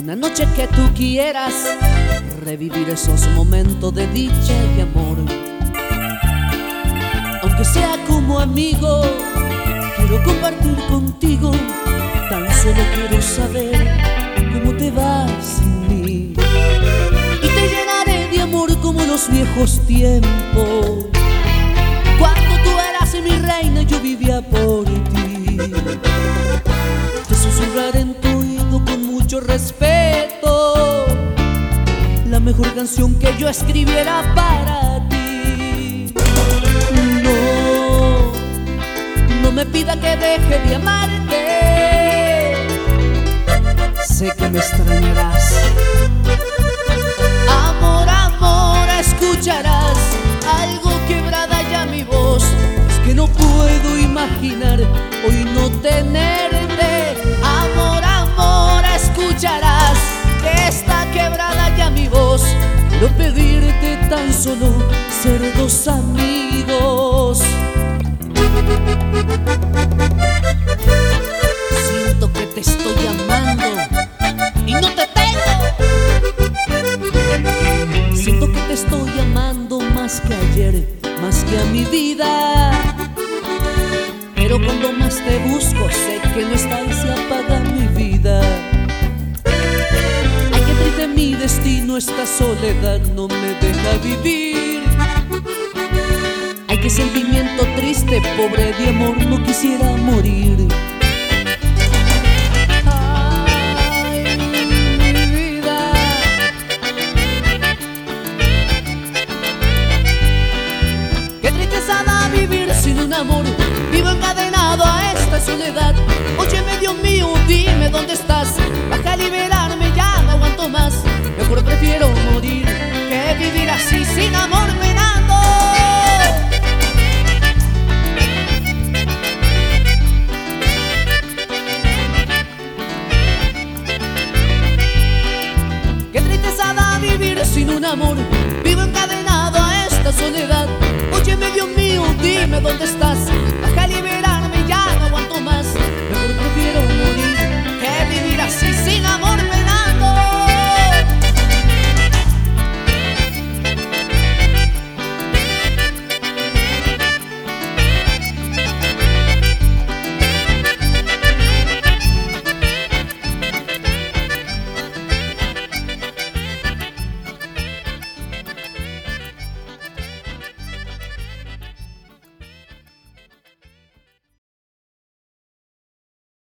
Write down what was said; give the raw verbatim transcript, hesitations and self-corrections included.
Una noche que tú quieras revivir esos momentos de dicha y amor. Aunque sea como amigo, quiero compartir contigo. Tan solo quiero saber cómo te va sin mí. Y te llenaré de amor como en los viejos tiempos, cuando tú eras mi reina y yo vivía por ti. Te susurraré en tu oído con mucho respeto la mejor canción que yo escribiera para ti. No, no me pida que deje de amarte. Sé que me extrañarás. Amor, amor, escucharás algo quebrada ya mi voz. Es que no puedo imaginar hoy no tenerte. Amor, amor, escucharás que está quebrada ya mi voz. Quiero pedirte tan solo ser dos amigos. Siento que te estoy amando y no te tengo. Siento que te estoy amando más que ayer, más que a mi vida. Pero cuando más te busco sé que no estás y se apaga mi vida. Ay, qué triste mi destino, esta soledad no me deja vivir. Ay, qué sentimiento triste, pobre de amor, no quisiera morir. Ay, mi vida. Qué tristeza da vivir sin un amor. Vivo encadenado a esta soledad. Óyeme, Dios mío, dime dónde estás. Baja a liberarme, ya no aguanto más. Mejor prefiero morir que vivir así sin amor penando. Qué tristeza da vivir sin un amor. Vivo encadenado a esta soledad. Óyeme, Dios mío, dime dónde estás.